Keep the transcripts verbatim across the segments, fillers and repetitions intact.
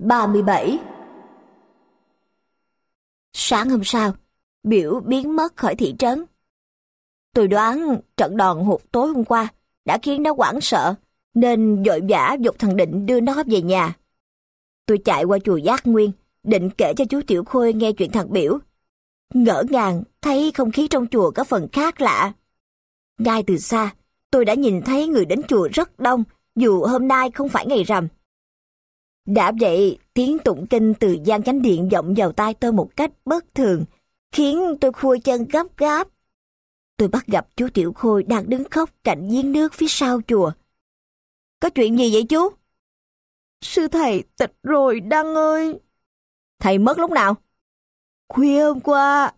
ba mươi bảy. Sáng hôm sau, Biểu biến mất khỏi thị trấn. Tôi đoán trận đòn hụt tối hôm qua đã khiến nó hoảng sợ, nên vội vã giục thằng Định đưa nó về nhà. Tôi chạy qua chùa Giác Nguyên, định kể cho chú Tiểu Khôi nghe chuyện thằng Biểu. Ngỡ ngàng thấy không khí trong chùa có phần khác lạ. Ngay từ xa, tôi đã nhìn thấy người đến chùa rất đông, dù hôm nay không phải ngày rằm. Đã vậy, tiếng tụng kinh từ gian chánh điện vọng vào tai tôi một cách bất thường, khiến tôi khuỵu chân gấp gáp. Tôi bắt gặp chú Tiểu Khôi đang đứng khóc cạnh giếng nước phía sau chùa. Có chuyện gì vậy chú? Sư thầy tịch rồi Đăng ơi. Thầy mất lúc nào? Khuya hôm qua.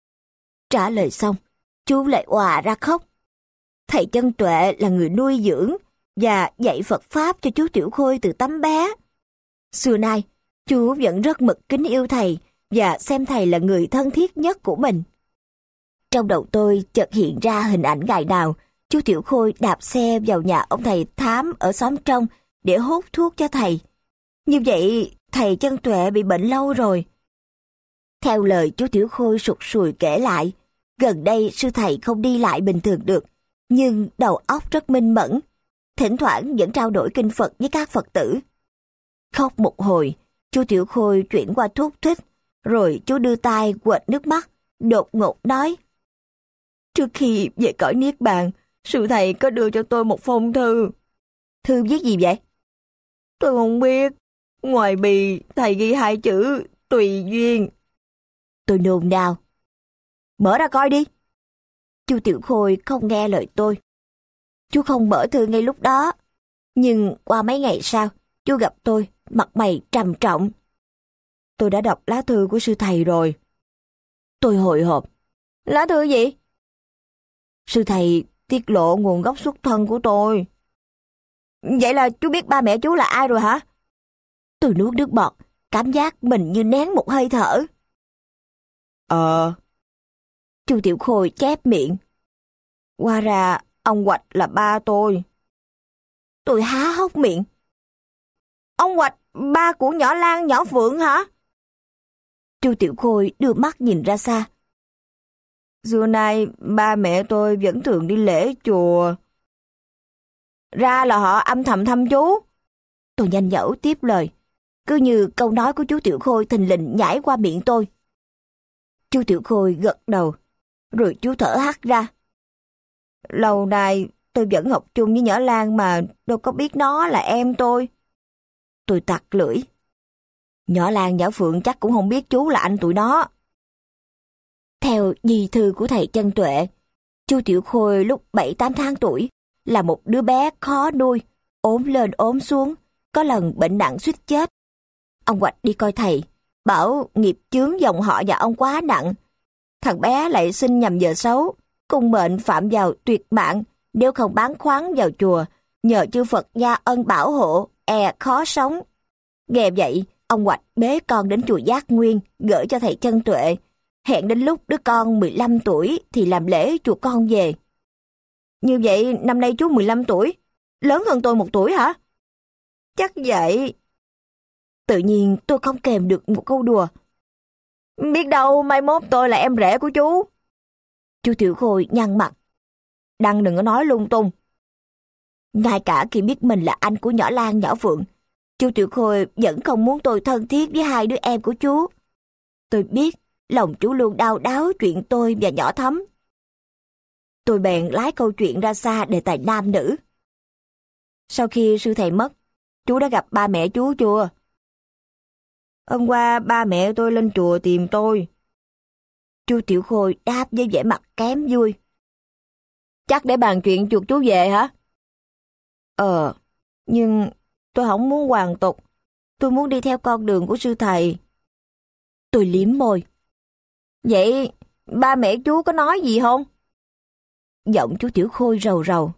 Trả lời xong, chú lại òa ra khóc. Thầy Chân Tuệ là người nuôi dưỡng và dạy Phật Pháp cho chú Tiểu Khôi từ tấm bé. Xưa nay, chú vẫn rất mực kính yêu thầy và xem thầy là người thân thiết nhất của mình. Trong đầu tôi chợt hiện ra hình ảnh ngày nào chú Tiểu Khôi đạp xe vào nhà ông thầy Thám ở xóm trong để hút thuốc cho thầy. Như vậy, thầy Chân Tuệ bị bệnh lâu rồi. Theo lời chú Tiểu Khôi sụt sùi kể lại, gần đây sư thầy không đi lại bình thường được, nhưng đầu óc rất minh mẫn, thỉnh thoảng vẫn trao đổi kinh Phật với các Phật tử. Khóc một hồi, chú Tiểu Khôi chuyển qua thuốc thích, rồi chú đưa tay quệt nước mắt, đột ngột nói: Trước khi về cõi Niết Bàn, sư thầy có đưa cho tôi một phong thư. Thư viết gì vậy? Tôi không biết. Ngoài bì, thầy ghi hai chữ tùy duyên. Tôi nôn nao. Mở ra coi đi. Chú Tiểu Khôi không nghe lời tôi. Chú không mở thư ngay lúc đó. Nhưng qua mấy ngày sau, chú gặp tôi, mặt mày trầm trọng. Tôi đã đọc lá thư của sư thầy rồi. Tôi hồi hộp. Lá thư gì? Sư thầy tiết lộ nguồn gốc xuất thân của tôi. Vậy là chú biết ba mẹ chú là ai rồi hả? Tôi nuốt nước bọt, cảm giác mình như nén một hơi thở. Ờ. Chú Tiểu Khôi chép miệng. Hóa ra ông Hoạch là ba tôi. Tôi há hốc miệng. Ông Hoạch, ba của nhỏ Lan, nhỏ Phượng hả? Chú Tiểu Khôi đưa mắt nhìn ra xa. Xưa nay ba mẹ tôi vẫn thường đi lễ chùa. Ra là họ âm thầm thăm chú. Tôi nhanh nhẩu tiếp lời, cứ như câu nói của chú Tiểu Khôi thình lình nhảy qua miệng tôi. Chú Tiểu Khôi gật đầu, rồi chú thở hắt ra. Lâu nay tôi vẫn học chung với nhỏ Lan mà đâu có biết nó là em tôi. Tôi tặc lưỡi. Nhỏ Lan nhỏ Phượng chắc cũng không biết chú là anh tụi nó. Theo di thư của thầy Chân Tuệ, chú Tiểu Khôi lúc bảy tám tháng tuổi là một đứa bé khó nuôi, ốm lên ốm xuống, có lần bệnh nặng suýt chết. Ông Hoạch đi coi thầy, bảo nghiệp chướng dòng họ nhà ông quá nặng. Thằng bé lại sinh nhầm giờ xấu, cung mệnh phạm vào tuyệt mạng nếu không bán khoáng vào chùa, nhờ chư Phật gia ân bảo hộ, e khó sống. Nghe vậy, ông Hoạch bế con đến chùa Giác Nguyên, gửi cho thầy Chân Tuệ, hẹn đến lúc đứa con mười lăm tuổi thì làm lễ chuộc con về. Như vậy năm nay chú mười lăm tuổi, lớn hơn tôi một tuổi hả? Chắc vậy. Tự nhiên tôi không kèm được một câu đùa. Biết đâu mai mốt tôi là em rể của chú. Chú Tiểu Khôi nhăn mặt. Đăng đừng có nói lung tung. Ngay cả khi biết mình là anh của nhỏ Lan nhỏ Phượng, chú Tiểu Khôi vẫn không muốn tôi thân thiết với hai đứa em của chú. Tôi biết lòng chú luôn đau đáu chuyện tôi và nhỏ Thắm. Tôi bèn lái câu chuyện ra xa đề tài nam nữ. Sau khi sư thầy mất, chú đã gặp ba mẹ chú chưa? Hôm qua ba mẹ tôi lên chùa tìm tôi. Chú Tiểu Khôi đáp với vẻ mặt kém vui. Chắc để bàn chuyện chuộc chú về hả? Ờ, nhưng tôi không muốn hoàn tục. Tôi muốn đi theo con đường của sư thầy. Tôi liếm môi. Vậy ba mẹ chú có nói gì không? Giọng chú Tiểu Khôi rầu rầu.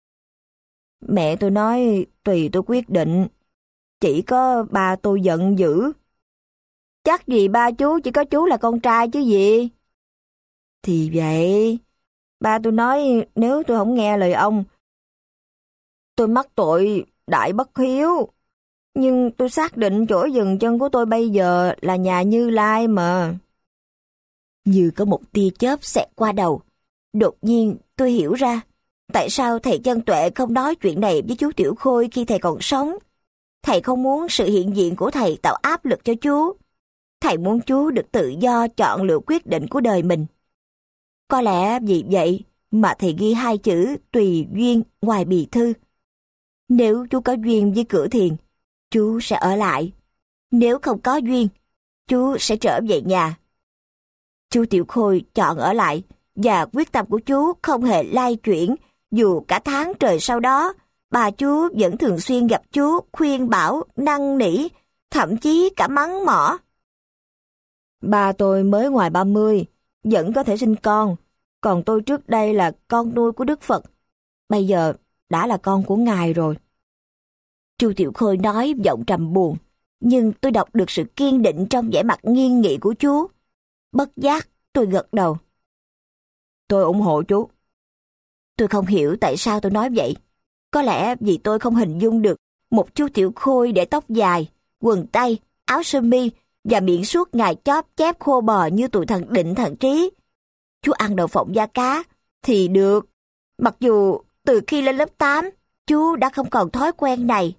Mẹ tôi nói tùy tôi quyết định. Chỉ có ba tôi giận dữ. Chắc gì ba chú chỉ có chú là con trai chứ gì. Thì vậy. Ba tôi nói nếu tôi không nghe lời ông, tôi mắc tội đại bất hiếu. Nhưng tôi xác định chỗ dừng chân của tôi bây giờ là nhà Như Lai mà. Như có một tia chớp xẹt qua đầu. Đột nhiên tôi hiểu ra tại sao thầy Chân Tuệ không nói chuyện này với chú Tiểu Khôi khi thầy còn sống. Thầy không muốn sự hiện diện của thầy tạo áp lực cho chú. Thầy muốn chú được tự do chọn lựa quyết định của đời mình. Có lẽ vì vậy mà thầy ghi hai chữ tùy duyên ngoài bì thư. Nếu chú có duyên với Cửa Thiền, chú sẽ ở lại. Nếu không có duyên, chú sẽ trở về nhà. Chú Tiểu Khôi chọn ở lại và quyết tâm của chú không hề lay chuyển. Dù cả tháng trời sau đó, bà chú vẫn thường xuyên gặp chú, khuyên bảo, năn nỉ, thậm chí cả mắng mỏ. Ba tôi mới ngoài ba mươi, vẫn có thể sinh con, còn tôi trước đây là con nuôi của Đức Phật, bây giờ đã là con của Ngài rồi. Chu Tiểu Khôi nói giọng trầm buồn, nhưng tôi đọc được sự kiên định trong vẻ mặt nghiêm nghị của chú. Bất giác, tôi gật đầu. Tôi ủng hộ chú. Tôi không hiểu tại sao tôi nói vậy. Có lẽ vì tôi không hình dung được một chú Tiểu Khôi để tóc dài, quần tây, áo sơ mi và miệng suốt ngày chóp chép khô bò như tụi thằng Định thằng Trí. Chú ăn đậu phộng da cá thì được, mặc dù từ khi lên lớp tám, chú đã không còn thói quen này.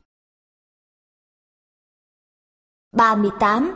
ba mươi tám.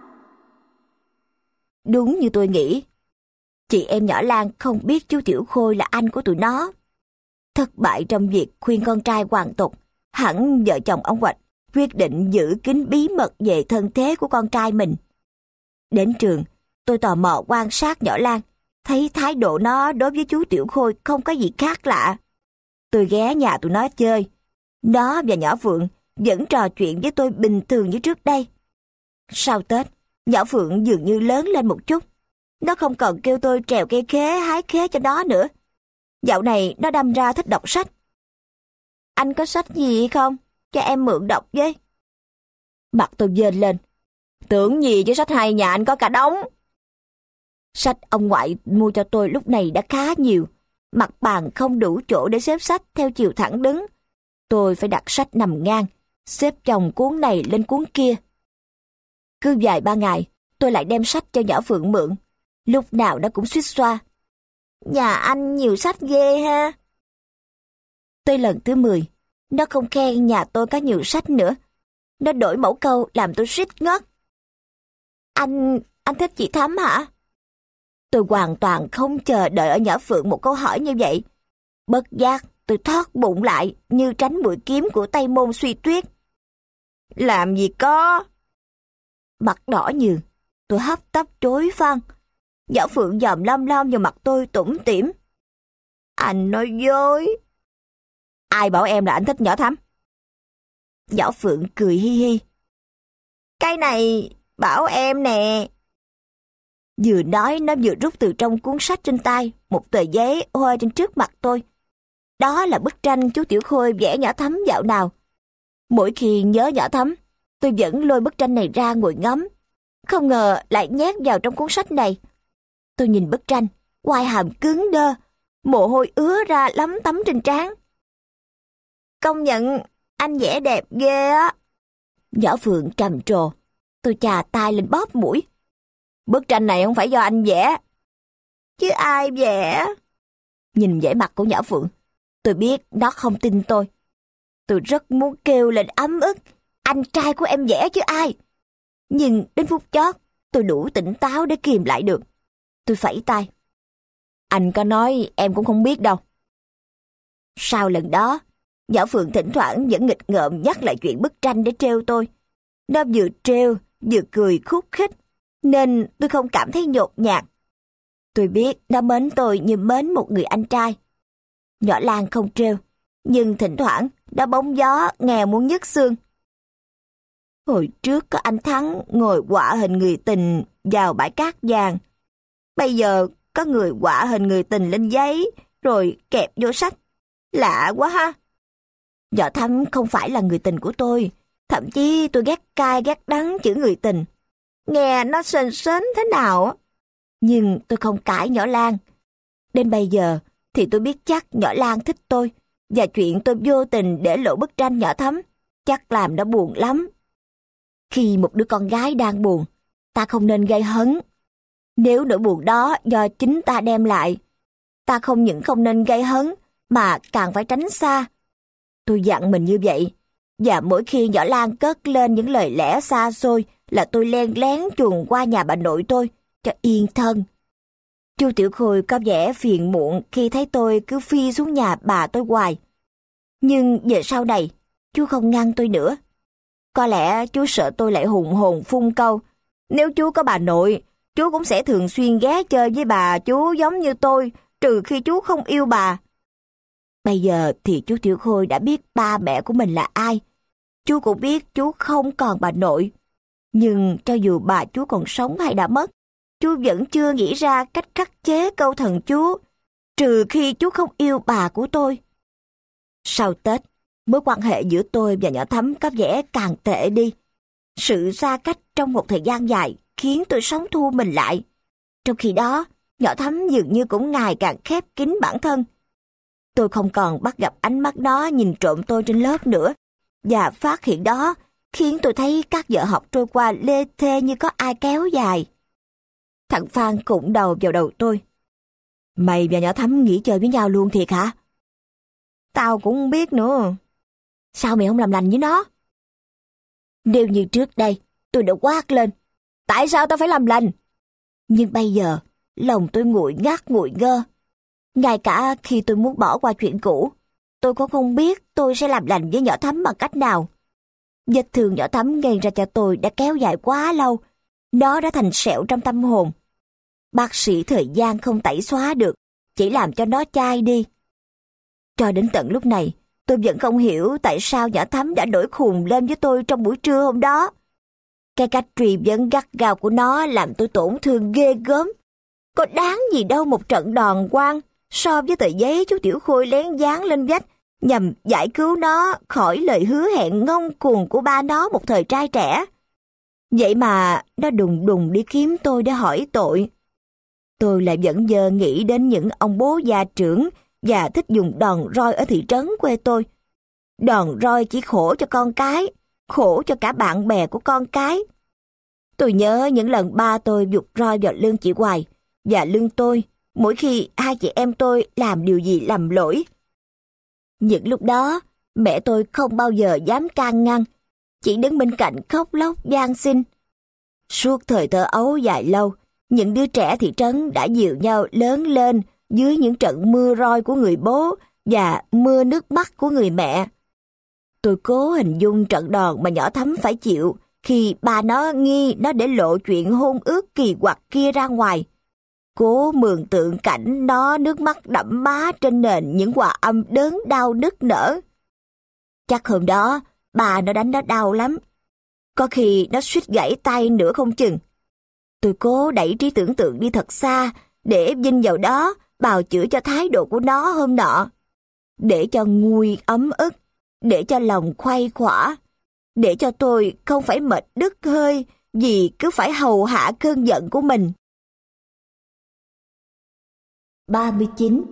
Đúng như tôi nghĩ, chị em nhỏ Lan không biết chú Tiểu Khôi là anh của tụi nó. Thất bại trong việc khuyên con trai hoàn tục, hẳn vợ chồng ông Hoạch quyết định giữ kín bí mật về thân thế của con trai mình. Đến trường, tôi tò mò quan sát nhỏ Lan, thấy thái độ nó đối với chú Tiểu Khôi không có gì khác lạ. Tôi ghé nhà tụi nó chơi. Nó và nhỏ Phượng vẫn trò chuyện với tôi bình thường như trước đây. Sau Tết, nhỏ Phượng dường như lớn lên một chút. Nó không còn kêu tôi trèo cây khế hái khế cho nó nữa. Dạo này nó đâm ra thích đọc sách. Anh có sách gì không? Cho em mượn đọc với. Mặt tôi dên lên. Tưởng gì chứ sách hay nhà anh có cả đống. Sách ông ngoại mua cho tôi lúc này đã khá nhiều. Mặt bàn không đủ chỗ để xếp sách theo chiều thẳng đứng. Tôi phải đặt sách nằm ngang, xếp chồng cuốn này lên cuốn kia. Cứ vài ba ngày, tôi lại đem sách cho nhỏ Phượng mượn. Lúc nào nó cũng suýt xoa. Nhà anh nhiều sách ghê ha. Tới lần thứ mười, nó không khen nhà tôi có nhiều sách nữa. Nó đổi mẫu câu làm tôi suýt ngất. Anh, anh thích chị Thắm hả? Tôi hoàn toàn không chờ đợi ở nhỏ Phượng một câu hỏi như vậy. Bất giác, tôi thoát bụng lại như tránh mũi kiếm của Tây Môn Suy Tuyết. Làm gì có? Mặt đỏ nhừ, tôi hấp tấp chối phăng. Nhỏ Phượng dòm lom lom vào mặt tôi tủm tỉm. Anh nói dối. Ai bảo em là anh thích nhỏ Thắm? Nhỏ Phượng cười hi hi. Cái này bảo em nè. Vừa nói nó vừa rút từ trong cuốn sách trên tay một tờ giấy hoa trên trước mặt tôi. Đó là bức tranh chú Tiểu Khôi vẽ nhỏ Thắm dạo nào. Mỗi khi nhớ nhỏ Thắm, tôi vẫn lôi bức tranh này ra ngồi ngắm. Không ngờ lại nhét vào trong cuốn sách này. Tôi nhìn bức tranh, quai hàm cứng đơ, mồ hôi ứa ra lấm tấm trên trán. Công nhận anh vẽ đẹp ghê á. Nhỏ Phượng trầm trồ. Tôi chà tay lên bóp mũi. Bức tranh này không phải do anh vẽ. Chứ ai vẽ? Nhìn vẻ mặt của nhỏ Phượng, tôi biết nó không tin tôi. Tôi rất muốn kêu lên ấm ức. Anh trai của em vẽ chứ ai. Nhưng đến phút chót, tôi đủ tỉnh táo để kìm lại được. Tôi phẩy tay. Anh có nói em cũng không biết đâu. Sau lần đó, nhỏ Phượng thỉnh thoảng vẫn nghịch ngợm nhắc lại chuyện bức tranh để trêu tôi. Nó vừa trêu, vừa cười khúc khích, nên tôi không cảm thấy nhột nhạt. Tôi biết nó mến tôi như mến một người anh trai. Nhỏ Lan không trêu, nhưng thỉnh thoảng nó bóng gió nghèo muốn nhức xương. Hồi trước có anh Thắng ngồi họa hình người tình vào bãi cát vàng. Bây giờ có người họa hình người tình lên giấy rồi kẹp vô sách. Lạ quá ha. Nhỏ Thắm không phải là người tình của tôi. Thậm chí tôi ghét cay ghét đắng chữ người tình. Nghe nó sến sến thế nào. Nhưng tôi không cãi nhỏ Lan. Đến bây giờ thì tôi biết chắc nhỏ Lan thích tôi. Và chuyện tôi vô tình để lộ bức tranh nhỏ Thắm chắc làm nó buồn lắm. Khi một đứa con gái đang buồn, ta không nên gây hấn. Nếu nỗi buồn đó do chính ta đem lại, ta không những không nên gây hấn, mà càng phải tránh xa. Tôi dặn mình như vậy, và mỗi khi nhỏ Lan cất lên những lời lẽ xa xôi là tôi len lén chuồn qua nhà bà nội tôi, cho yên thân. Chu Tiểu Khôi có vẻ phiền muộn khi thấy tôi cứ phi xuống nhà bà tôi hoài. Nhưng về sau này, chú không ngăn tôi nữa. Có lẽ chú sợ tôi lại hùng hồn phun câu: nếu chú có bà nội, chú cũng sẽ thường xuyên ghé chơi với bà chú giống như tôi, trừ khi chú không yêu bà. Bây giờ thì chú Tiểu Khôi đã biết ba mẹ của mình là ai. Chú cũng biết chú không còn bà nội. Nhưng cho dù bà chú còn sống hay đã mất, chú vẫn chưa nghĩ ra cách khắc chế câu thần chú, trừ khi chú không yêu bà của tôi. Sau Tết, mối quan hệ giữa tôi và nhỏ Thắm có vẻ càng tệ đi. Sự xa cách trong một thời gian dài khiến tôi sống thu mình lại. Trong khi đó, nhỏ Thắm dường như cũng ngày càng khép kín bản thân. Tôi không còn bắt gặp ánh mắt nó nhìn trộm tôi trên lớp nữa, và phát hiện đó khiến tôi thấy các giờ học trôi qua lê thê như có ai kéo dài. Thằng Phan cũng đầu vào đầu tôi. Mày và nhỏ Thắm nghỉ chơi với nhau luôn thiệt hả? Tao cũng không biết nữa. Sao mày không làm lành với nó? Nếu như trước đây, tôi đã quát lên: tại sao tao phải làm lành? Nhưng bây giờ, lòng tôi nguội ngắt nguội ngơ. Ngay cả khi tôi muốn bỏ qua chuyện cũ, tôi cũng không biết tôi sẽ làm lành với nhỏ Thắm bằng cách nào. Vết thương nhỏ Thắm gây ra cho tôi đã kéo dài quá lâu. Nó đã thành sẹo trong tâm hồn. Bác sĩ thời gian không tẩy xóa được, chỉ làm cho nó chai đi. Cho đến tận lúc này, tôi vẫn không hiểu tại sao nhỏ Thắm đã nổi khùng lên với tôi trong buổi trưa hôm đó. Cái cách truy vấn gắt gao của nó làm tôi tổn thương ghê gớm. Có đáng gì đâu một trận đòn quang so với tờ giấy chú Tiểu Khôi lén dán lên vách nhằm giải cứu nó khỏi lời hứa hẹn ngông cuồng của ba nó một thời trai trẻ. Vậy mà nó đùng đùng đi kiếm tôi để hỏi tội. Tôi lại vẫn giờ nghĩ đến những ông bố gia trưởng và thích dùng đòn roi ở thị trấn quê tôi. Đòn roi chỉ khổ cho con cái, khổ cho cả bạn bè của con cái. Tôi nhớ những lần ba tôi giục roi vào lưng chị Hoài và lưng tôi mỗi khi hai chị em tôi làm điều gì lầm lỗi. Những lúc đó, mẹ tôi không bao giờ dám can ngăn, chỉ đứng bên cạnh khóc lóc van xin. Suốt thời thơ ấu dài lâu, những đứa trẻ thị trấn đã dìu nhau lớn lên dưới những trận mưa roi của người bố và mưa nước mắt của người mẹ. Tôi cố hình dung trận đòn mà nhỏ Thắm phải chịu khi ba nó nghi nó để lộ chuyện hôn ước kỳ quặc kia ra ngoài. Cố mường tượng cảnh nó nước mắt đẫm má trên nền những hòa âm đớn đau nức nở. Chắc hôm đó, bà nó đánh nó đau lắm. Có khi nó suýt gãy tay nữa không chừng. Tôi cố đẩy trí tưởng tượng đi thật xa để vin vào đó bào chữa cho thái độ của nó hôm nọ. Để cho nguôi ấm ức, để cho lòng khuây khỏa, để cho tôi không phải mệt đứt hơi vì cứ phải hầu hạ cơn giận của mình. ba mươi chín.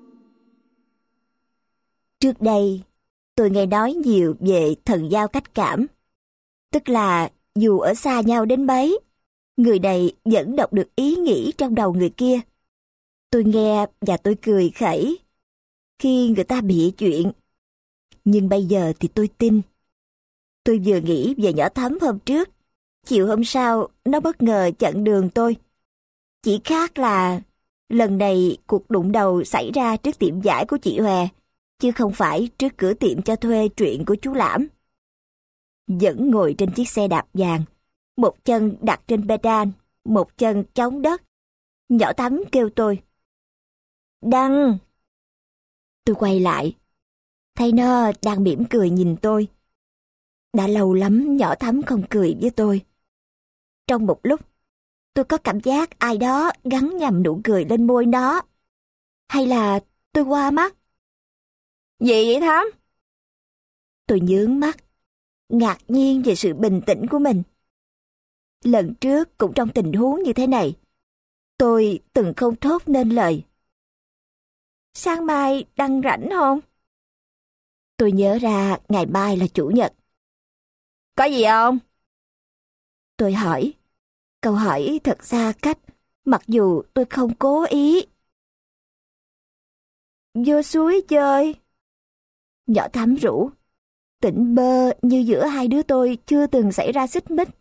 Trước đây, tôi nghe nói nhiều về thần giao cách cảm. Tức là dù ở xa nhau đến mấy, người này vẫn đọc được ý nghĩ trong đầu người kia. Tôi nghe và tôi cười khẩy khi người ta bịa chuyện. Nhưng bây giờ thì tôi tin. Tôi vừa nghĩ về nhỏ Thắm hôm trước, chiều hôm sau nó bất ngờ chặn đường tôi. Chỉ khác là lần này cuộc đụng đầu xảy ra trước tiệm vải của chị Hòe, chứ không phải trước cửa tiệm cho thuê truyện của chú Lãm. Vẫn ngồi trên chiếc xe đạp vàng, một chân đặt trên pedal, một chân chống đất. Nhỏ Thắm kêu tôi: Đăng! Tôi quay lại, thấy nó đang mỉm cười nhìn tôi. Đã lâu lắm nhỏ Thắm không cười với tôi. Trong một lúc, tôi có cảm giác ai đó gắn nhầm nụ cười lên môi nó. Hay là tôi qua mắt? Gì vậy Thắm? Tôi nhướng mắt, ngạc nhiên về sự bình tĩnh của mình. Lần trước cũng trong tình huống như thế này, tôi từng không thốt nên lời. Sáng mai Đăng rảnh không? Tôi nhớ ra ngày mai là chủ nhật, Có gì không? Tôi hỏi. Câu hỏi thật xa cách, mặc dù tôi không cố ý. Vô suối chơi. Nhỏ Thắm rủ. Tỉnh bơ như giữa hai đứa tôi chưa từng xảy ra xích mích.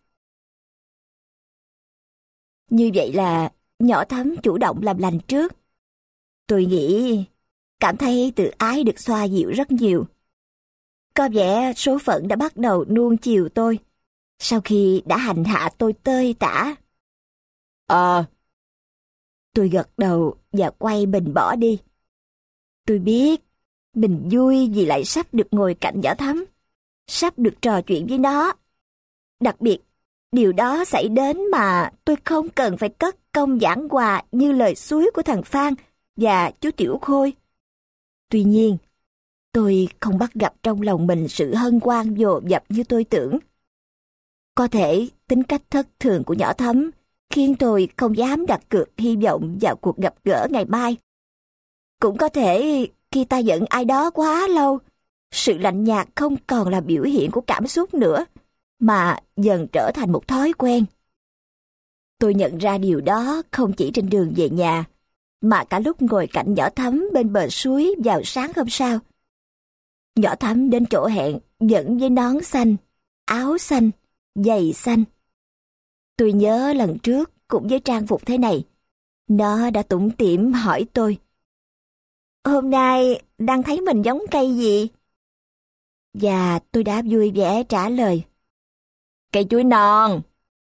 Như vậy là nhỏ Thắm chủ động làm lành trước. Tôi nghĩ, cảm thấy tự ái được xoa dịu rất nhiều. Có vẻ số phận đã bắt đầu nuông chiều tôi, sau khi đã hành hạ tôi tơi tả. Ờ. Tôi gật đầu và quay mình bỏ đi. Tôi biết, mình vui vì lại sắp được ngồi cạnh nhỏ Thắm, sắp được trò chuyện với nó. Đặc biệt, điều đó xảy đến mà tôi không cần phải cất công giảng hòa như lời suối của thằng Phan và chú Tiểu Khôi. Tuy nhiên, tôi không bắt gặp trong lòng mình sự hân hoan dồn dập như tôi tưởng. Có thể tính cách thất thường của nhỏ Thắm khiến tôi không dám đặt cược hy vọng vào cuộc gặp gỡ ngày mai. Cũng có thể khi ta giận ai đó quá lâu, sự lạnh nhạt không còn là biểu hiện của cảm xúc nữa, mà dần trở thành một thói quen. Tôi nhận ra điều đó không chỉ trên đường về nhà, mà cả lúc ngồi cạnh nhỏ Thắm bên bờ suối vào sáng hôm sau. Nhỏ Thắm đến chỗ hẹn vẫn với nón xanh, áo xanh, giày xanh. Tôi nhớ lần trước cũng với trang phục thế này, nó đã tủm tỉm hỏi tôi: "Hôm nay đang thấy mình giống cây gì?" Và tôi đã vui vẻ trả lời: "Cây chuối non."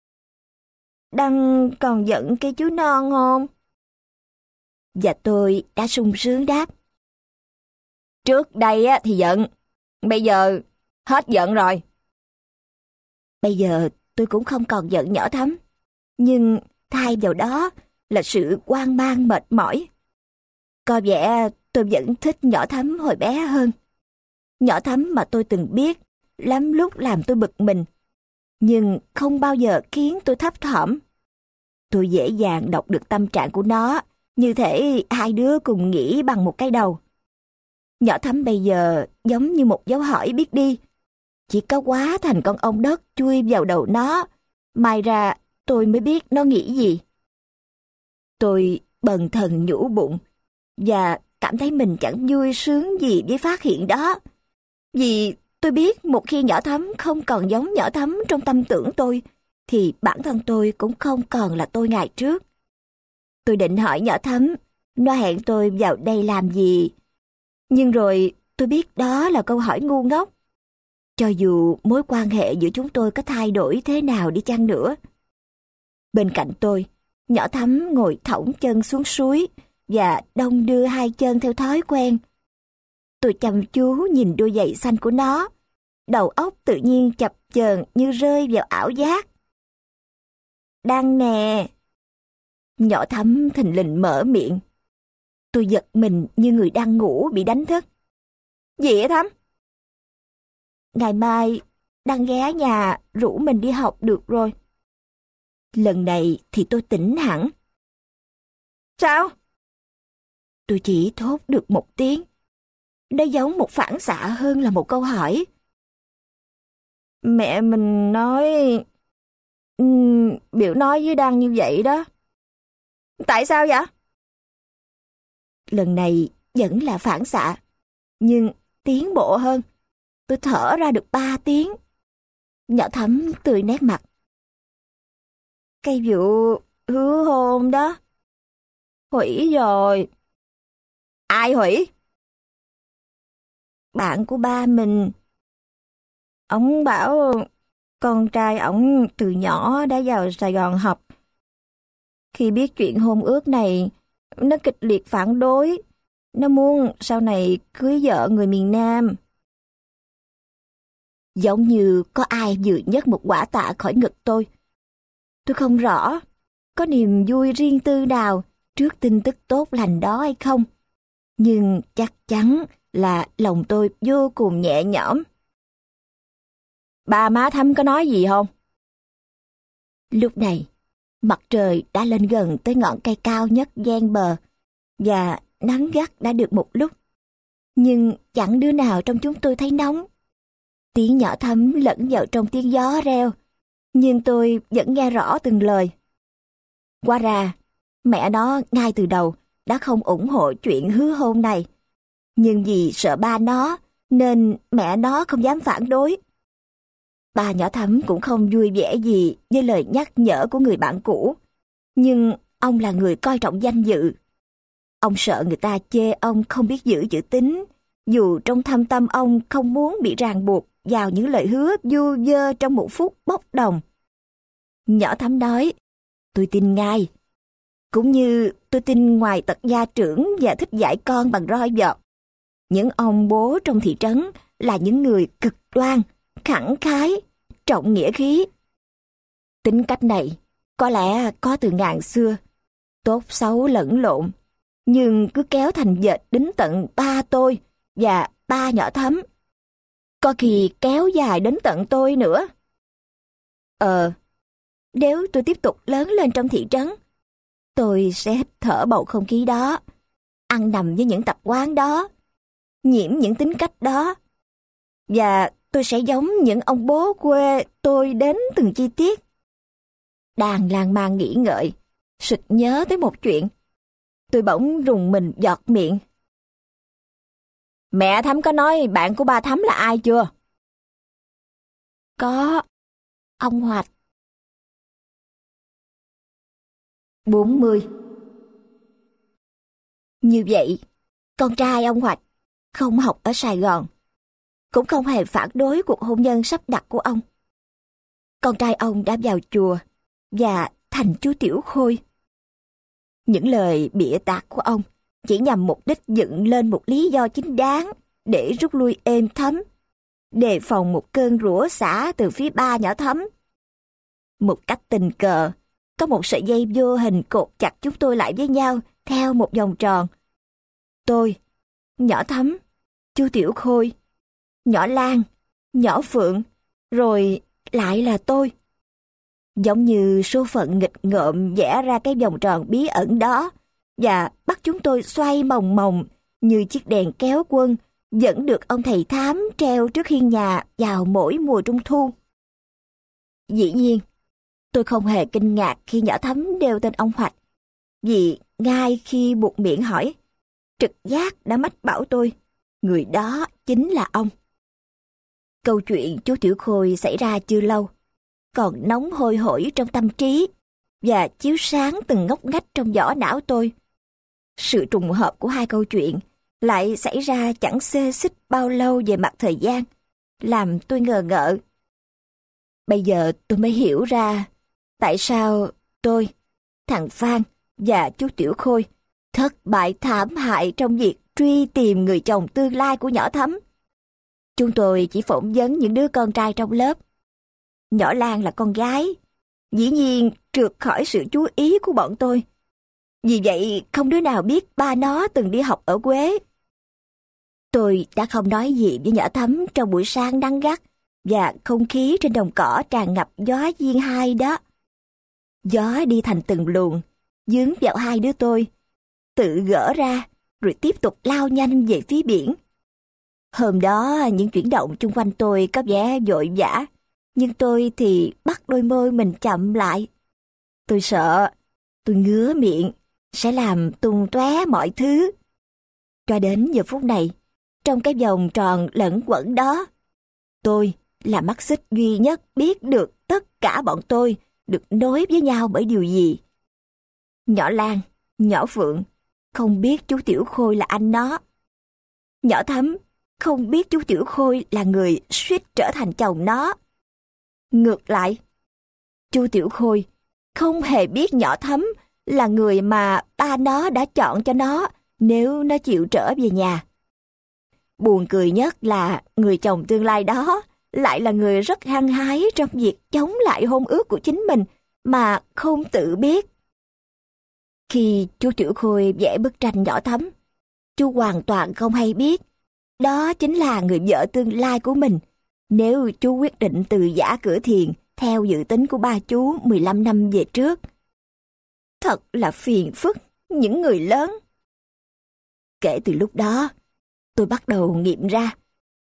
"Đăng còn giận cây chuối non không?" Và tôi đã sung sướng đáp: "Trước đây á thì giận, bây giờ hết giận rồi." Bây giờ tôi cũng không còn giận nhỏ Thắm, nhưng thay vào đó là sự hoang mang mệt mỏi. Có vẻ tôi vẫn thích nhỏ Thắm hồi bé hơn. Nhỏ Thắm mà tôi từng biết, lắm lúc làm tôi bực mình, nhưng không bao giờ khiến tôi thấp thỏm. Tôi dễ dàng đọc được tâm trạng của nó, như thể hai đứa cùng nghĩ bằng một cái đầu. Nhỏ Thắm bây giờ giống như một dấu hỏi biết đi. Chỉ có hóa thành con ong đất chui vào đầu nó, mai ra tôi mới biết nó nghĩ gì. Tôi bần thần nhủ bụng, và cảm thấy mình chẳng vui sướng gì với phát hiện đó. Vì tôi biết một khi nhỏ Thắm không còn giống nhỏ Thắm trong tâm tưởng tôi, thì bản thân tôi cũng không còn là tôi ngày trước. Tôi định hỏi nhỏ Thắm, nó hẹn tôi vào đây làm gì? Nhưng rồi tôi biết đó là câu hỏi ngu ngốc. Cho dù mối quan hệ giữa chúng tôi có thay đổi thế nào đi chăng nữa. Bên cạnh tôi, nhỏ Thắm ngồi thõng chân xuống suối và đong đưa hai chân theo thói quen. Tôi chăm chú nhìn đôi giày xanh của nó, đầu óc tự nhiên chập chờn như rơi vào ảo giác. "Đăng nè." Nhỏ Thắm thình lình mở miệng. Tôi giật mình như người đang ngủ bị đánh thức. "Gì vậy Thắm?" "Ngày mai Đăng ghé nhà rủ mình đi học được rồi." Lần này thì tôi tỉnh hẳn. "Sao?" Tôi chỉ thốt được một tiếng. Nó giống một phản xạ hơn là một câu hỏi. "Mẹ mình nói... Uhm, biểu nói với Đăng như vậy đó." "Tại sao vậy?" Lần này vẫn là phản xạ, nhưng tiến bộ hơn. Tôi thở ra được ba tiếng. Nhỏ Thắm tươi nét mặt. "Cái vụ hứa hôn đó hủy rồi." "Ai hủy?" "Bạn của ba mình. Ông bảo con trai ổng từ nhỏ đã vào Sài Gòn học. Khi biết chuyện hôn ước này, nó kịch liệt phản đối. Nó muốn sau này cưới vợ người miền Nam." Giống như có ai vừa nhấc một quả tạ khỏi ngực tôi. Tôi không rõ có niềm vui riêng tư nào trước tin tức tốt lành đó hay không, nhưng chắc chắn là lòng tôi vô cùng nhẹ nhõm. "Ba má Thắm có nói gì không?" Lúc này, mặt trời đã lên gần tới ngọn cây cao nhất ven bờ, và nắng gắt đã được một lúc. Nhưng chẳng đứa nào trong chúng tôi thấy nóng. Tiếng nhỏ Thắm lẫn vào trong tiếng gió reo, nhưng tôi vẫn nghe rõ từng lời. Hóa ra, mẹ nó ngay từ đầu đã không ủng hộ chuyện hứa hôn này. Nhưng vì sợ ba nó, nên mẹ nó không dám phản đối. Ba nhỏ Thắm cũng không vui vẻ gì với lời nhắc nhở của người bạn cũ. Nhưng ông là người coi trọng danh dự. Ông sợ người ta chê ông không biết giữ chữ tín, dù trong thâm tâm ông không muốn bị ràng buộc vào những lời hứa vu vơ trong một phút bốc đồng. Nhỏ Thắm nói, tôi tin ngay. Cũng như tôi tin ngoài tật gia trưởng và thích dạy con bằng roi vọt. Những ông bố trong thị trấn là những người cực đoan, khẳng khái, trọng nghĩa khí. Tính cách này có lẽ có từ ngàn xưa, tốt xấu lẫn lộn, nhưng cứ kéo thành dệt đến tận ba tôi và ba nhỏ Thắm. Có khi kéo dài đến tận tôi nữa. Ờ, nếu tôi tiếp tục lớn lên trong thị trấn, tôi sẽ hít thở bầu không khí đó, ăn nằm với những tập quán đó, nhiễm những tính cách đó. Và tôi sẽ giống những ông bố quê tôi đến từng chi tiết. Đang lan man nghĩ ngợi, sực nhớ tới một chuyện. Tôi bỗng rùng mình giọt miệng. Mẹ Thắm có nói bạn của ba Thắm là ai chưa? Có, ông Hoạch. bốn mươi. Như vậy, con trai ông Hoạch không học ở Sài Gòn, cũng không hề phản đối cuộc hôn nhân sắp đặt của ông. Con trai ông đã vào chùa và thành chú Tiểu Khôi. Những lời bịa tạc của ông chỉ nhằm mục đích dựng lên một lý do chính đáng để rút lui êm thấm, đề phòng một cơn rủa xả từ phía ba nhỏ Thắm. Một cách tình cờ, có một sợi dây vô hình cột chặt chúng tôi lại với nhau theo một vòng tròn. Tôi, nhỏ Thắm, chú Tiểu Khôi, nhỏ Lan, nhỏ Phượng, rồi lại là tôi. Giống như số phận nghịch ngợm vẽ ra cái vòng tròn bí ẩn đó và bắt chúng tôi xoay mòng mòng như chiếc đèn kéo quân vẫn được ông thầy thám treo trước hiên nhà vào mỗi mùa trung thu. Dĩ nhiên, tôi không hề kinh ngạc khi nhỏ Thắm đeo tên ông Hoạch, vì ngay khi buộc miệng hỏi, trực giác đã mách bảo tôi, người đó chính là ông. Câu chuyện chú Tiểu Khôi xảy ra chưa lâu, còn nóng hôi hổi trong tâm trí và chiếu sáng từng ngóc ngách trong vỏ não tôi. Sự trùng hợp của hai câu chuyện lại xảy ra chẳng xê xích bao lâu về mặt thời gian, làm tôi ngờ ngợ. Bây giờ tôi mới hiểu ra tại sao tôi, thằng Phan và chú Tiểu Khôi thất bại thảm hại trong việc truy tìm người chồng tương lai của nhỏ Thắm. Chúng tôi chỉ phỏng vấn những đứa con trai trong lớp. Nhỏ Lan là con gái, dĩ nhiên trượt khỏi sự chú ý của bọn tôi. Vì vậy không đứa nào biết ba nó từng đi học ở Quế. Tôi đã không nói gì với nhỏ Thắm trong buổi sáng nắng gắt và không khí trên đồng cỏ tràn ngập gió diên hai đó. Gió đi thành từng luồng, dướng vào hai đứa tôi, tự gỡ ra rồi tiếp tục lao nhanh về phía biển. Hôm đó những chuyển động chung quanh tôi có vẻ vội vã, nhưng tôi thì bắt đôi môi mình chậm lại. Tôi sợ, tôi ngứa miệng, sẽ làm tung tóe mọi thứ. Cho đến giờ phút này, trong cái vòng tròn lẫn quẩn đó, tôi là mắt xích duy nhất biết được tất cả bọn tôi được nối với nhau bởi điều gì. Nhỏ Lan, nhỏ Phượng không biết chú Tiểu Khôi là anh nó. Nhỏ Thắm không biết chú Tiểu Khôi là người suýt trở thành chồng nó. Ngược lại, chú Tiểu Khôi không hề biết nhỏ Thắm là người mà ba nó đã chọn cho nó nếu nó chịu trở về nhà. Buồn cười nhất là người chồng tương lai đó lại là người rất hăng hái trong việc chống lại hôn ước của chính mình mà không tự biết. Khi chú Tiểu Khôi vẽ bức tranh nhỏ Thắm, chú hoàn toàn không hay biết đó chính là người vợ tương lai của mình nếu chú quyết định từ giã cửa thiền theo dự tính của ba chú mười lăm năm về trước. Thật là phiền phức những người lớn. Kể từ lúc đó, tôi bắt đầu nghiệm ra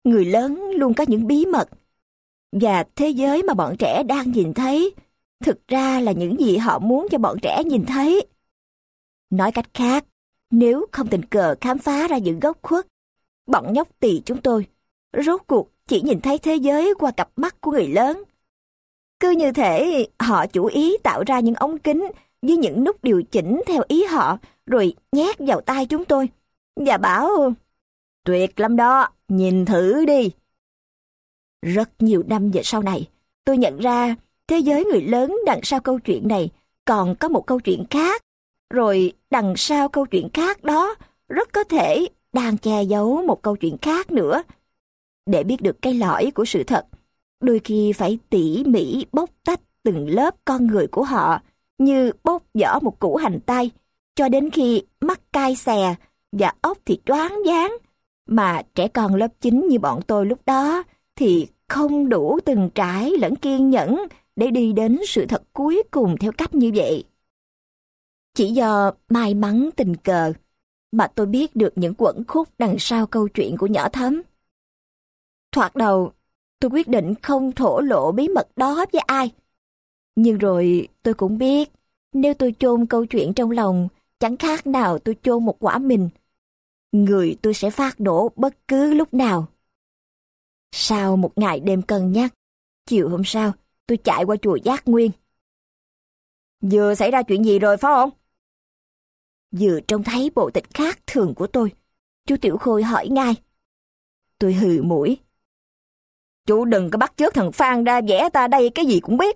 người lớn luôn có những bí mật. Và thế giới mà bọn trẻ đang nhìn thấy, thực ra là những gì họ muốn cho bọn trẻ nhìn thấy. Nói cách khác, nếu không tình cờ khám phá ra những góc khuất, bọn nhóc tỳ chúng tôi rốt cuộc chỉ nhìn thấy thế giới qua cặp mắt của người lớn. Cứ như thể họ chủ ý tạo ra những ống kính với những nút điều chỉnh theo ý họ, rồi nhét vào tai chúng tôi và bảo: tuyệt lắm đó, nhìn thử đi. Rất nhiều năm về sau này, tôi nhận ra thế giới người lớn đằng sau câu chuyện này còn có một câu chuyện khác. Rồi đằng sau câu chuyện khác đó rất có thể đang che giấu một câu chuyện khác nữa. Để biết được cái lõi của sự thật, đôi khi phải tỉ mỉ bóc tách từng lớp con người của họ, như bóc vỏ một củ hành tây, cho đến khi mắt cay xè và óc thì choáng váng. Mà trẻ con lớp chín như bọn tôi lúc đó thì không đủ từng trải lẫn kiên nhẫn để đi đến sự thật cuối cùng theo cách như vậy. Chỉ do may mắn tình cờ mà tôi biết được những quẩn khúc đằng sau câu chuyện của nhỏ Thấm. Thoạt đầu, tôi quyết định không thổ lộ bí mật đó với ai. Nhưng rồi tôi cũng biết, nếu tôi chôn câu chuyện trong lòng, chẳng khác nào tôi chôn một quả mìn. Người tôi sẽ phát nổ bất cứ lúc nào. Sau một ngày đêm cân nhắc, chiều hôm sau, tôi chạy qua chùa Giác Nguyên. Vừa xảy ra chuyện gì rồi phải không? Vừa trông thấy bộ tịch khác thường của tôi, chú Tiểu Khôi hỏi ngay. Tôi hừ mũi. Chú đừng có bắt chước thằng Phan ra vẽ ta đây cái gì cũng biết.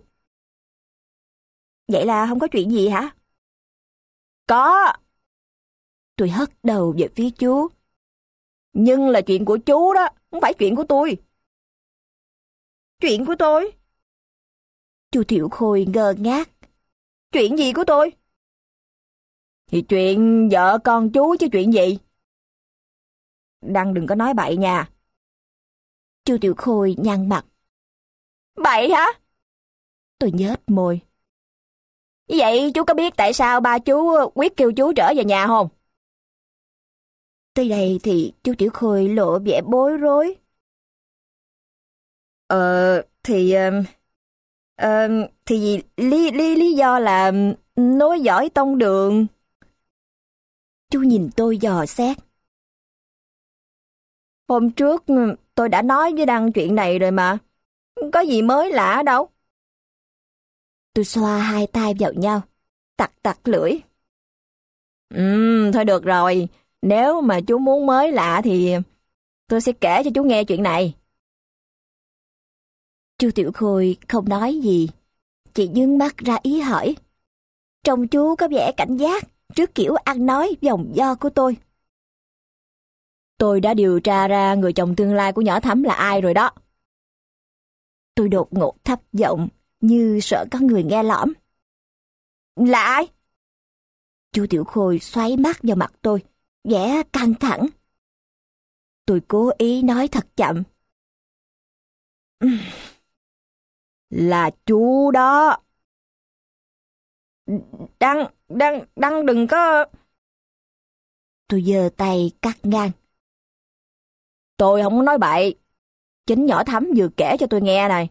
Vậy là không có chuyện gì hả? Có. Tôi hất đầu về phía chú. Nhưng là chuyện của chú đó, không phải chuyện của tôi. Chuyện của tôi? Chú Tiểu Khôi ngơ ngác. Chuyện gì của tôi? Thì chuyện vợ con chú chứ chuyện gì? Đăng đừng có nói bậy nha. Chú Tiểu Khôi nhăn mặt. Bậy hả? Tôi nhếch môi. Vậy chú có biết tại sao ba chú quyết kêu chú trở về nhà không? Tới đây thì chú Tiểu Khôi lộ vẻ bối rối. Ờ, thì... Ờ, thì lý, lý, lý do là nối dõi tông đường. Chú nhìn tôi dò xét. Hôm trước tôi đã nói với Đăng chuyện này rồi mà. Có gì mới lạ đâu. Tôi xoa hai tay vào nhau, tặc tặc lưỡi. Ừm, thôi được rồi. Nếu mà chú muốn mới lạ thì tôi sẽ kể cho chú nghe chuyện này. Chú Tiểu Khôi không nói gì, chỉ nhướng mắt ra ý hỏi. Trông chú có vẻ cảnh giác trước kiểu ăn nói vòng vo của tôi. Tôi đã điều tra ra người chồng tương lai của nhỏ Thắm là ai rồi đó. Tôi đột ngột thấp giọng, như sợ có người nghe lỏm. Là ai? Chú Tiểu Khôi xoáy mắt vào mặt tôi, vẻ căng thẳng. Tôi cố ý nói thật chậm. Là chú đó. Đăng, Đăng, Đăng đừng có... Tôi giơ tay cắt ngang. Tôi không có nói bậy. Chính nhỏ Thắm vừa kể cho tôi nghe này.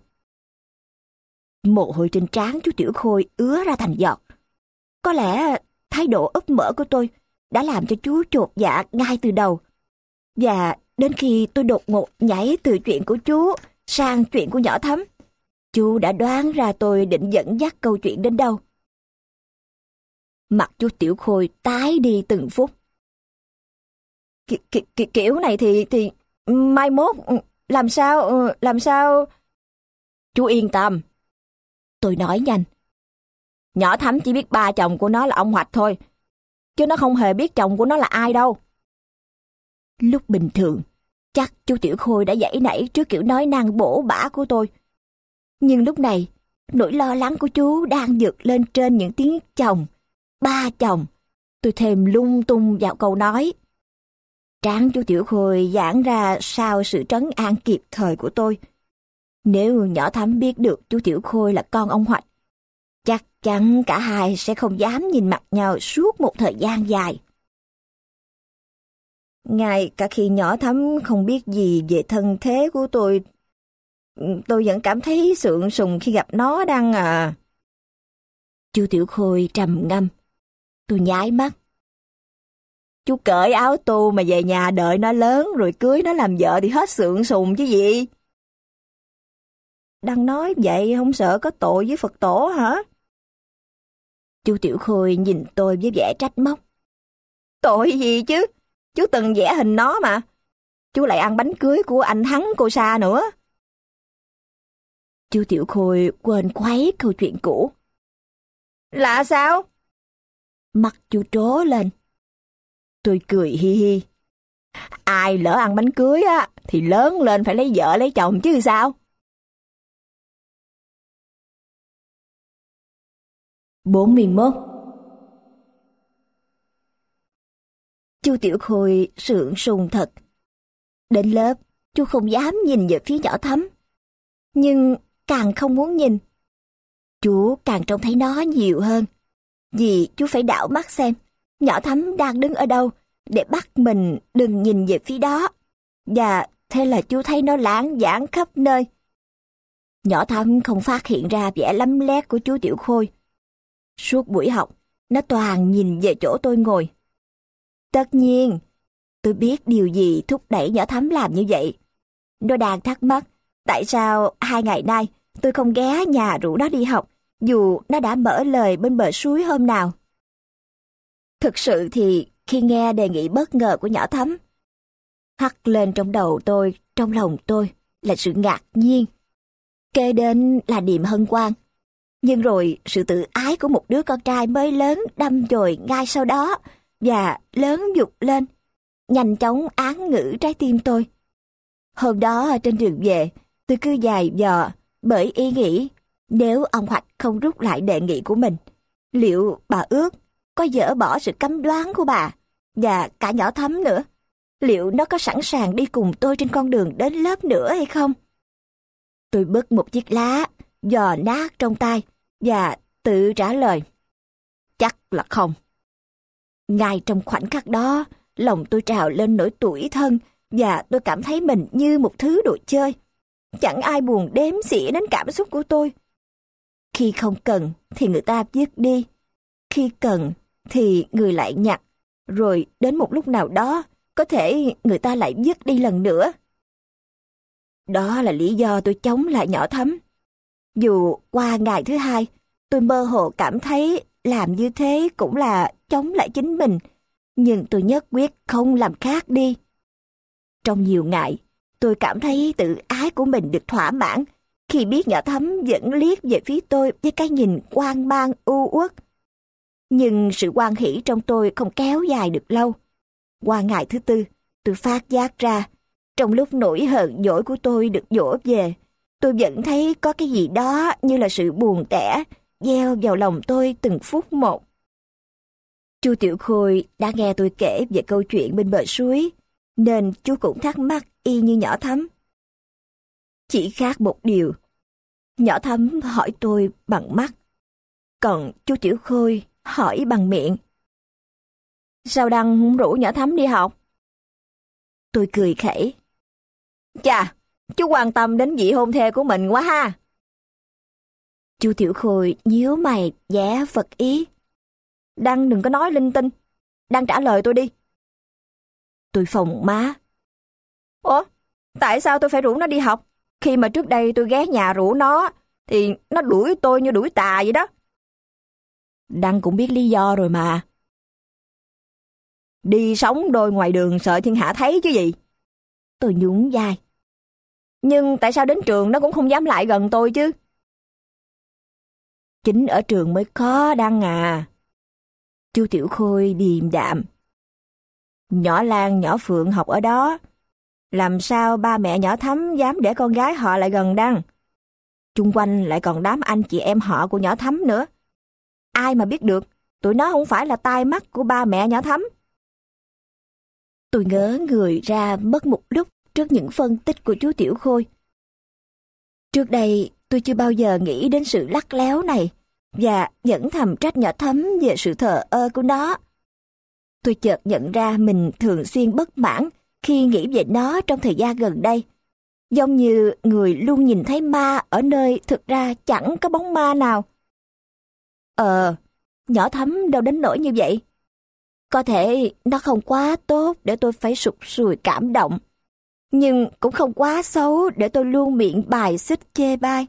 Mồ hôi trên trán chú Tiểu Khôi ứa ra thành giọt. Có lẽ thái độ úp mở của tôi đã làm cho chú chột dạ ngay từ đầu. Và đến khi tôi đột ngột nhảy từ chuyện của chú sang chuyện của nhỏ Thắm, chú đã đoán ra tôi định dẫn dắt câu chuyện đến đâu. Mặt chú Tiểu Khôi tái đi từng phút. Ki, ki, ki, kiểu này thì thì mai mốt làm sao làm sao? Chú yên tâm. Tôi nói nhanh. Nhỏ Thắm chỉ biết ba chồng của nó là ông Hoạch thôi, chứ nó không hề biết chồng của nó là ai đâu. Lúc bình thường, chắc chú Tiểu Khôi đã giãy nảy trước kiểu nói năng bổ bả của tôi. Nhưng lúc này, nỗi lo lắng của chú đang vượt lên trên những tiếng chồng, ba chồng. Tôi thêm lung tung vào câu nói. Trán chú Tiểu Khôi giãn ra sau sự trấn an kịp thời của tôi. Nếu nhỏ Thắm biết được chú Tiểu Khôi là con ông Hoạch, chắc chắn cả hai sẽ không dám nhìn mặt nhau suốt một thời gian dài. Ngay cả khi nhỏ Thắm không biết gì về thân thế của tôi, tôi vẫn cảm thấy sượng sùng khi gặp nó Đăng à. Chú Tiểu Khôi trầm ngâm. Tôi nháy mắt. Chú cởi áo tu mà về nhà đợi nó lớn rồi cưới nó làm vợ thì hết sượng sùng chứ gì. Đăng nói vậy không sợ có tội với Phật tổ hả? Chú Tiểu Khôi nhìn tôi với vẻ trách móc. Tội gì chứ? Chú từng vẽ hình nó mà. Chú lại ăn bánh cưới của anh Thắng cô Sa nữa. Chú Tiểu Khôi quên khuấy câu chuyện cũ. Là sao? Mắt chú trố lên. Tôi cười hi hi. Ai lỡ ăn bánh cưới á, thì lớn lên phải lấy vợ lấy chồng chứ sao? bốn mươi mốt. Chú Tiểu Khôi sượng sùng thật. Đến lớp, chú không dám nhìn về phía nhỏ Thắm. Nhưng càng không muốn nhìn, chú càng trông thấy nó nhiều hơn. Vì chú phải đảo mắt xem nhỏ Thắm đang đứng ở đâu để bắt mình đừng nhìn về phía đó. Và thế là chú thấy nó lãng vãng khắp nơi. Nhỏ Thắm không phát hiện ra vẻ lấm lét của chú Tiểu Khôi. Suốt buổi học, nó toàn nhìn về chỗ tôi ngồi. Tất nhiên, tôi biết điều gì thúc đẩy nhỏ Thắm làm như vậy. Nó đang thắc mắc tại sao hai ngày nay tôi không ghé nhà rủ nó đi học, dù nó đã mở lời bên bờ suối hôm nào. Thực sự thì khi nghe đề nghị bất ngờ của nhỏ Thắm, hắt lên trong đầu tôi, trong lòng tôi là sự ngạc nhiên. Kế đến là niềm hân hoan. Nhưng rồi sự tự ái của một đứa con trai mới lớn đâm chồi ngay sau đó và lớn dục lên, nhanh chóng án ngữ trái tim tôi. Hôm đó trên đường về, tôi cứ dài dò bởi ý nghĩ nếu ông Hoạch không rút lại đề nghị của mình, liệu bà Ước có dỡ bỏ sự cấm đoán của bà và cả nhỏ Thắm nữa? Liệu nó có sẵn sàng đi cùng tôi trên con đường đến lớp nữa hay không? Tôi bứt một chiếc lá, giò nát trong tay và tự trả lời. Chắc là không. Ngay trong khoảnh khắc đó, lòng tôi trào lên nỗi tủi thân và tôi cảm thấy mình như một thứ đồ chơi. Chẳng ai buồn đếm xỉa đến cảm xúc của tôi. Khi không cần thì người ta vứt đi. Khi cần thì người lại nhặt. Rồi đến một lúc nào đó, có thể người ta lại vứt đi lần nữa. Đó là lý do tôi chống lại nhỏ Thắm. Dù qua ngày thứ hai, tôi mơ hồ cảm thấy làm như thế cũng là chống lại chính mình, nhưng tôi nhất quyết không làm khác đi. Trong nhiều ngày, tôi cảm thấy tự ái của mình được thỏa mãn khi biết nhỏ Thắm vẫn liếc về phía tôi với cái nhìn hoang mang u uất. Nhưng sự hoan hỷ trong tôi không kéo dài được lâu. Qua ngày thứ tư, tôi phát giác ra, trong lúc nỗi hờn dỗi của tôi được dỗ về, tôi vẫn thấy có cái gì đó như là sự buồn tẻ gieo vào lòng tôi từng phút một. Chu Tiểu Khôi đã nghe tôi kể về câu chuyện bên bờ suối, nên chú cũng thắc mắc y như nhỏ Thắm. Chỉ khác một điều, nhỏ Thắm hỏi tôi bằng mắt, còn chú Tiểu Khôi hỏi bằng miệng. Sao Đăng không rủ nhỏ Thắm đi học? Tôi cười khẩy. Chà, chú quan tâm đến vị hôn thê của mình quá ha. Chú Tiểu Khôi nhíu mày vẻ phật ý. Đăng đừng có nói linh tinh. Đăng trả lời tôi đi. Tôi phồng má. Ủa, tại sao tôi phải rủ nó đi học? Khi mà trước đây tôi ghé nhà rủ nó, thì nó đuổi tôi như đuổi tà vậy đó. Đăng cũng biết lý do rồi mà. Đi sống đôi ngoài đường sợ thiên hạ thấy chứ gì. Tôi nhún vai. Nhưng tại sao đến trường nó cũng không dám lại gần tôi chứ? Chính ở trường mới khó Đăng à. Chu Tiểu Khôi điềm đạm. Nhỏ Lan, nhỏ Phượng học ở đó. Làm sao ba mẹ nhỏ Thắm dám để con gái họ lại gần Đăng? Chung quanh lại còn đám anh chị em họ của nhỏ Thắm nữa. Ai mà biết được, tụi nó không phải là tai mắt của ba mẹ nhỏ Thắm. Tôi ngớ người ra mất một lúc trước những phân tích của chú Tiểu Khôi. Trước đây tôi chưa bao giờ nghĩ đến sự lắt léo này và vẫn thầm trách nhỏ Thắm về sự thờ ơ của nó. Tôi chợt nhận ra mình thường xuyên bất mãn khi nghĩ về nó trong thời gian gần đây. Giống như người luôn nhìn thấy ma ở nơi thực ra chẳng có bóng ma nào. Ờ, nhỏ Thắm đâu đến nỗi như vậy. Có thể nó không quá tốt để tôi phải sụt sùi cảm động, nhưng cũng không quá xấu để tôi luôn miệng bài xích chê bai.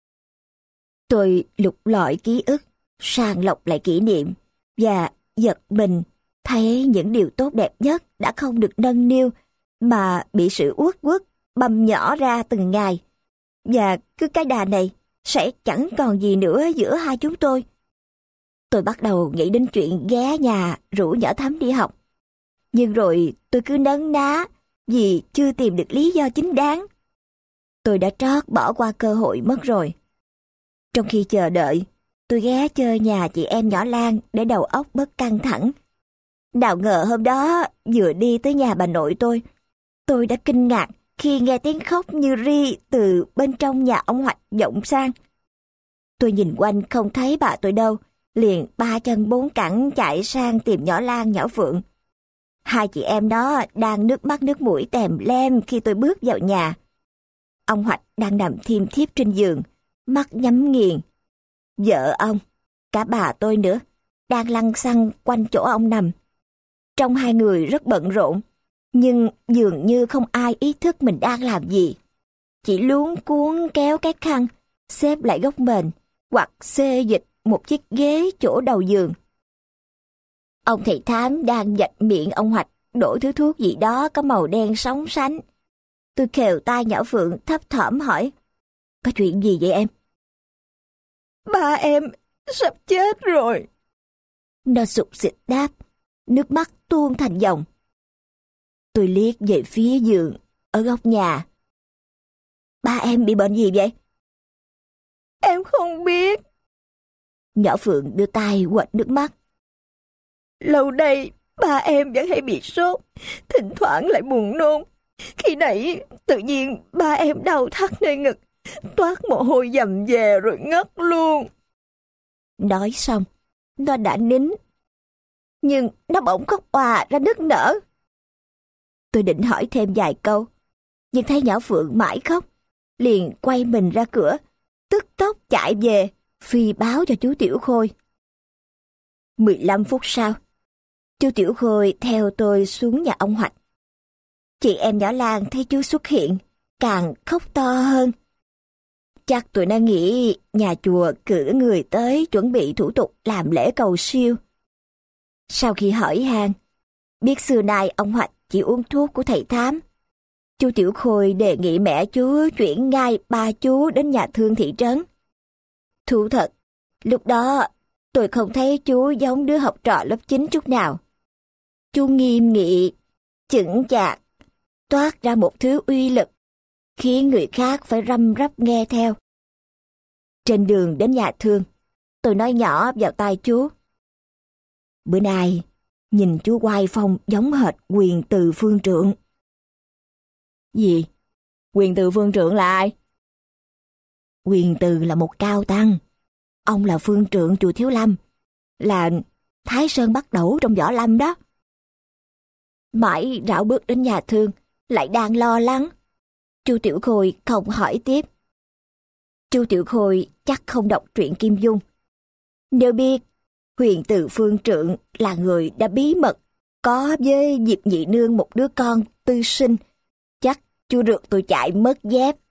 Tôi lục lọi ký ức, sàng lọc lại kỷ niệm, và giật mình thấy những điều tốt đẹp nhất đã không được nâng niu mà bị sự uất uất băm nhỏ ra từng ngày. Và cứ cái đà này sẽ chẳng còn gì nữa giữa hai chúng tôi. Tôi bắt đầu nghĩ đến chuyện ghé nhà rủ nhỏ Thắm đi học. Nhưng rồi tôi cứ nấn ná vì chưa tìm được lý do chính đáng. Tôi đã trót bỏ qua cơ hội mất rồi. Trong khi chờ đợi, tôi ghé chơi nhà chị em nhỏ Lan để đầu óc bớt căng thẳng. Nào ngờ hôm đó vừa đi tới nhà bà nội tôi, tôi đã kinh ngạc khi nghe tiếng khóc như ri từ bên trong nhà ông Hoạch vọng sang. Tôi nhìn quanh không thấy bà tôi đâu, liền ba chân bốn cẳng chạy sang tìm nhỏ Lan nhỏ Phượng. Hai chị em đó đang nước mắt nước mũi tèm lem khi tôi bước vào nhà. Ông Hoạch đang nằm thiêm thiếp trên giường, mắt nhắm nghiền. Vợ ông, cả bà tôi nữa, đang lăn xăng quanh chỗ ông nằm. Trong hai người rất bận rộn, nhưng dường như không ai ý thức mình đang làm gì. Chỉ luống cuống kéo cái khăn, xếp lại góc mền, hoặc xê dịch một chiếc ghế chỗ đầu giường. Ông thầy thám đang vạch miệng ông Hoạch đổ thứ thuốc gì đó có màu đen sóng sánh. Tôi khều tai nhỏ Phượng thấp thỏm hỏi, có chuyện gì vậy em? Ba em sắp chết rồi. Nó sụt sịt đáp, nước mắt tuôn thành dòng. Tôi liếc về phía giường ở góc nhà. Ba em bị bệnh gì vậy? Em không biết. Nhỏ Phượng đưa tay quệt nước mắt. Lâu đây ba em vẫn hay bị sốt, thỉnh thoảng lại buồn nôn. Khi nãy tự nhiên ba em đau thắt nơi ngực, toát mồ hôi dầm về rồi ngất luôn. Nói xong, nó đã nín. Nhưng nó bỗng khóc òa ra nức nở. Tôi định hỏi thêm vài câu, nhưng thấy nhỏ Phượng mãi khóc, liền quay mình ra cửa, tức tốc chạy về, phi báo cho chú Tiểu Khôi. mười lăm phút sau, chú Tiểu Khôi theo tôi xuống nhà ông Hoạch. Chị em nhỏ Lan thấy chú xuất hiện, càng khóc to hơn. Chắc tụi nó nghĩ nhà chùa cử người tới chuẩn bị thủ tục làm lễ cầu siêu. Sau khi hỏi han, biết xưa nay ông Hoạch chỉ uống thuốc của thầy thám, chú Tiểu Khôi đề nghị mẹ chú chuyển ngay ba chú đến nhà thương thị trấn. Thú thật, lúc đó tôi không thấy chú giống đứa học trò lớp chín chút nào. Chú nghiêm nghị, chững chạc, toát ra một thứ uy lực, khiến người khác phải răm rắp nghe theo. Trên đường đến nhà thương, tôi nói nhỏ vào tai chú. Bữa nay, nhìn chú oai phong giống hệt Quyền Từ Phương Trượng. Gì? Quyền Từ Phương Trượng là ai? Quyền Từ là một cao tăng. Ông là phương trượng chùa Thiếu Lâm, là Thái Sơn Bắt Đẩu trong võ lâm đó. Mãi rảo bước đến nhà thương, lại đang lo lắng. Chu Tiểu Khôi không hỏi tiếp. Chu Tiểu Khôi chắc không đọc truyện Kim Dung. Nếu biết Huyền Từ Phương Trượng là người đã bí mật có với Diệp Nhị Nương một đứa con tư sinh, chắc chú rượt tôi chạy mất dép.